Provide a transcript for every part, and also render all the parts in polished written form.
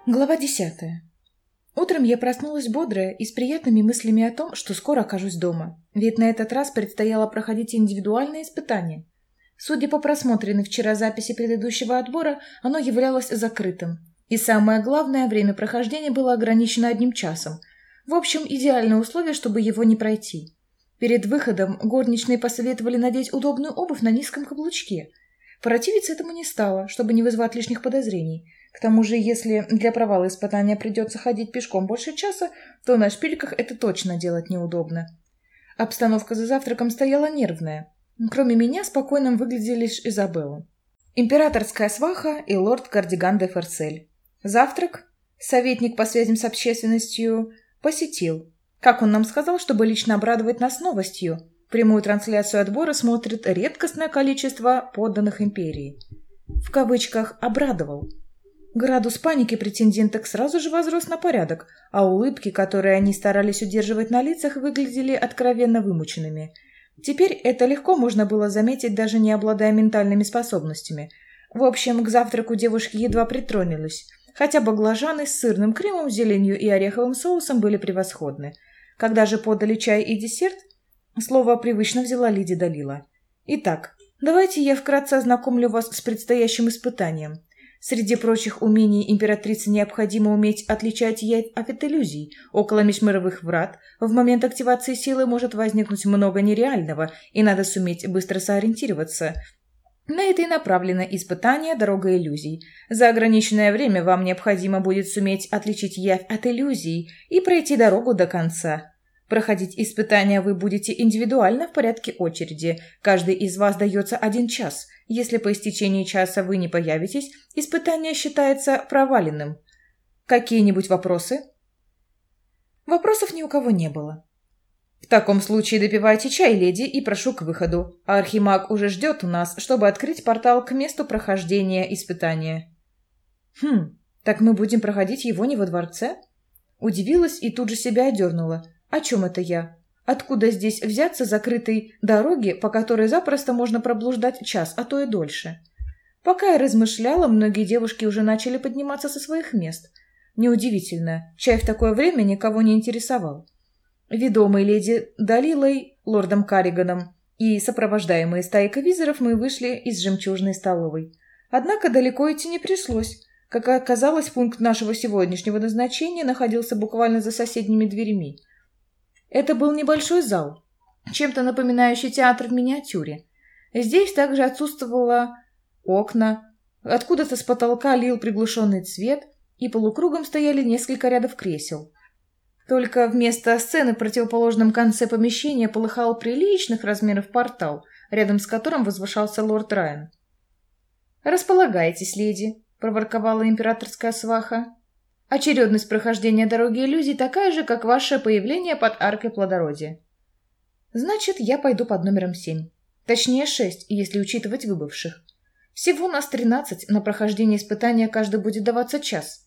Глава 10. Утром я проснулась бодрая и с приятными мыслями о том, что скоро окажусь дома. Ведь на этот раз предстояло проходить индивидуальное испытание. Судя по просмотренной вчера записи предыдущего отбора, оно являлось закрытым. И самое главное, время прохождения было ограничено 1 часом. В общем, идеальное условие, чтобы его не пройти. Перед выходом горничные посоветовали надеть удобную обувь на низком каблучке. Противиться этому не стало, чтобы не вызывать лишних подозрений. К тому же, если для провала испытания придется ходить пешком больше часа, то на шпильках это точно делать неудобно. Обстановка за завтраком стояла нервная. Кроме меня, спокойным выглядели лишь Изабелла, императорская сваха и лорд Кардиган де Ферсель. Завтрак советник по связям с общественностью посетил. Как он нам сказал, чтобы лично обрадовать нас новостью. Прямую трансляцию отбора смотрит редкостное количество подданных империи. В кавычках «обрадовал». Градус паники претенденток сразу же возрос на порядок, а улыбки, которые они старались удерживать на лицах, выглядели откровенно вымученными. Теперь это легко можно было заметить, даже не обладая ментальными способностями. В общем, к завтраку девушки едва притронулись, хотя баклажаны с сырным кремом, зеленью и ореховым соусом были превосходны. Когда же подали чай и десерт, слово привычно взяла леди Далила. Итак, давайте я вкратце ознакомлю вас с предстоящим испытанием. Среди прочих умений императрице необходимо уметь отличать явь от иллюзий. Около межмировых врат в момент активации силы может возникнуть много нереального, и надо суметь быстро сориентироваться. На это и направлено испытание «Дорога иллюзий». За ограниченное время вам необходимо будет суметь отличить явь от иллюзий и пройти дорогу до конца. Проходить испытания вы будете индивидуально в порядке очереди. Каждый из вас дается 1 час. Если по истечении часа вы не появитесь, испытание считается проваленным. Какие-нибудь вопросы? Вопросов ни у кого не было. В таком случае допивайте чай, леди, и прошу к выходу. Архимаг уже ждет у нас, чтобы открыть портал к месту прохождения испытания. Так мы будем проходить его не во дворце? Удивилась и тут же себя одернула. О чем это я? Откуда здесь взяться закрытой дороги, по которой запросто можно проблуждать час, а то и дольше? Пока я размышляла, многие девушки уже начали подниматься со своих мест. Неудивительно, чай в такое время никого не интересовал. Ведомые леди Далилой, лордом Карриганом и сопровождаемые стайкой визоров мы вышли из жемчужной столовой. Однако далеко идти не пришлось. Как оказалось, пункт нашего сегодняшнего назначения находился буквально за соседними дверями. Это был небольшой зал, чем-то напоминающий театр в миниатюре. Здесь также отсутствовало окна, откуда-то с потолка лил приглушенный свет, и полукругом стояли несколько рядов кресел. Только вместо сцены в противоположном конце помещения полыхал приличных размеров портал, рядом с которым возвышался лорд Райан. «Располагайтесь, леди», — проворковала императорская сваха. «Очередность прохождения дороги иллюзий такая же, как ваше появление под аркой плодородия». «Значит, я пойду под номером 7. Точнее, 6, если учитывать выбывших. Всего нас 13, на прохождение испытания каждый будет даваться час».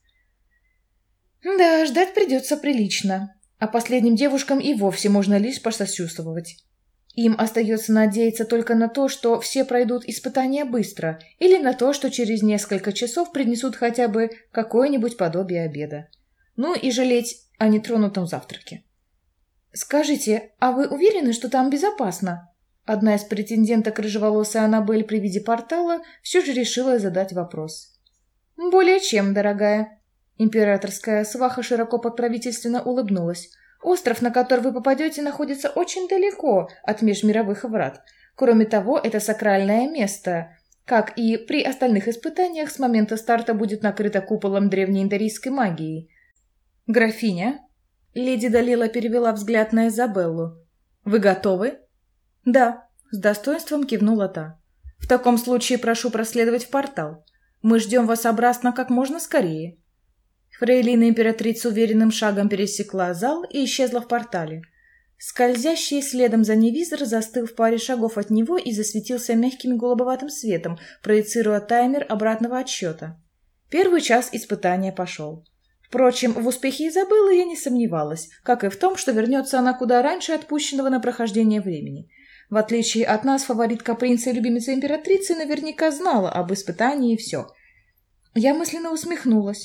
Да, ждать придется прилично, а последним девушкам и вовсе можно лишь посочувствовать. Им остается надеяться только на то, что все пройдут испытания быстро, или на то, что через несколько часов принесут хотя бы какое-нибудь подобие обеда. Ну и жалеть о нетронутом завтраке. «Скажите, а вы уверены, что там безопасно?» Одна из претенденток, рыжеволосая Аннабель, при виде портала все же решила задать вопрос. «Более чем, дорогая». Императорская сваха широко покровительственно улыбнулась. «Остров, на который вы попадете, находится очень далеко от межмировых врат. Кроме того, это сакральное место. Как и при остальных испытаниях, с момента старта будет накрыто куполом древнеиндорийской магии». «Графиня?» Леди Далила перевела взгляд на Изабеллу. «Вы готовы?» «Да», — с достоинством кивнула та. «В таком случае прошу проследовать в портал. Мы ждем вас обратно как можно скорее». Фрейлина императрица уверенным шагом пересекла зал и исчезла в портале. Скользящий следом за ней визор застыл в паре шагов от него и засветился мягким голубоватым светом, проецируя таймер обратного отсчета. Первый час испытания пошел. Впрочем, в успехе Изабеллы я не сомневалась, как и в том, что вернется она куда раньше отпущенного на прохождение времени. В отличие от нас, фаворитка принца и любимица императрицы наверняка знала об испытании и все. Я мысленно усмехнулась.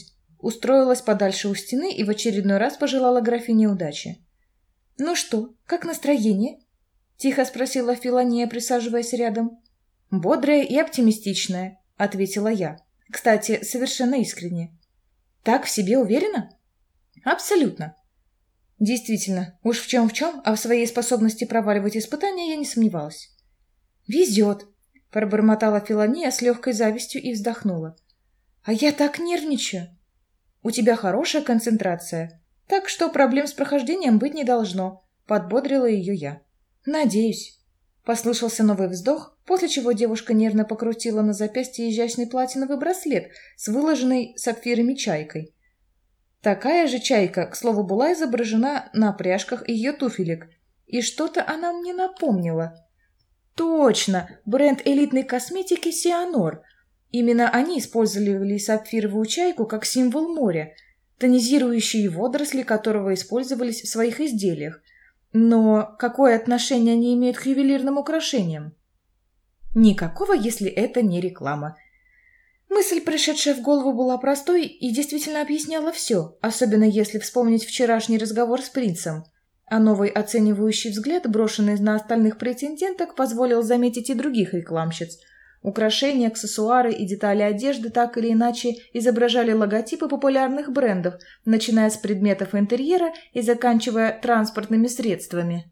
устроилась подальше у стены и в очередной раз пожелала графине удачи. «Ну что, как настроение?» – тихо спросила Филания, присаживаясь рядом. «Бодрое и оптимистичное», – ответила я. «Кстати, совершенно искренне». «Так в себе уверена?» «Абсолютно». Действительно, уж в чем, а в своей способности проваливать испытания я не сомневалась. «Везет», – пробормотала Филания с легкой завистью и вздохнула. «А я так нервничаю». «У тебя хорошая концентрация, так что проблем с прохождением быть не должно», – подбодрила ее я. «Надеюсь». Послышался новый вздох, после чего девушка нервно покрутила на запястье изящный платиновый браслет с выложенной сапфирами чайкой. Такая же чайка, к слову, была изображена на пряжках ее туфелек, и что-то она мне напомнила. Точно, бренд элитной косметики «Сианор». Именно они использовали сапфировую чайку как символ моря, тонизирующие водоросли которого использовались в своих изделиях. Но какое отношение они имеют к ювелирным украшениям? Никакого, если это не реклама. Мысль, пришедшая в голову, была простой и действительно объясняла все, особенно если вспомнить вчерашний разговор с принцем. А новый оценивающий взгляд, брошенный на остальных претенденток, позволил заметить и других рекламщиц. Украшения, аксессуары и детали одежды так или иначе изображали логотипы популярных брендов, начиная с предметов интерьера и заканчивая транспортными средствами.